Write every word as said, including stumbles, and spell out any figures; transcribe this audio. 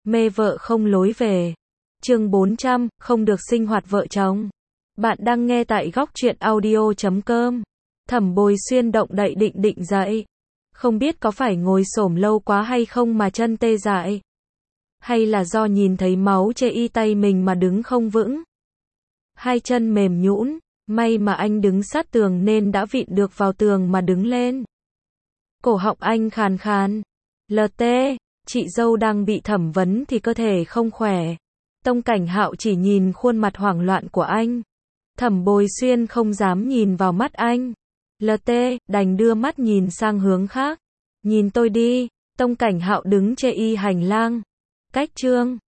Mê vợ không lối về. Chương bốn trăm, không được sinh hoạt vợ chồng. Bạn đang nghe tại góc truyện audio chấm com. Thẩm Bồi Xuyên động đậy định định dậy. Không biết có phải ngồi xổm lâu quá hay không mà chân tê dại. Hay là do nhìn thấy máu chê y tay mình mà đứng không vững. Hai chân mềm nhũn, may mà anh đứng sát tường nên đã vịn được vào tường mà đứng lên. Cổ họng anh khàn khàn. lờ tê, chị dâu đang bị thẩm vấn thì cơ thể không khỏe. Tông Cảnh Hạo chỉ nhìn khuôn mặt hoảng loạn của anh. Thẩm Bồi Xuyên không dám nhìn vào mắt anh. lờ tê, đành đưa mắt nhìn sang hướng khác. Nhìn tôi đi, Tông Cảnh Hạo đứng chê y hành lang. Cách chương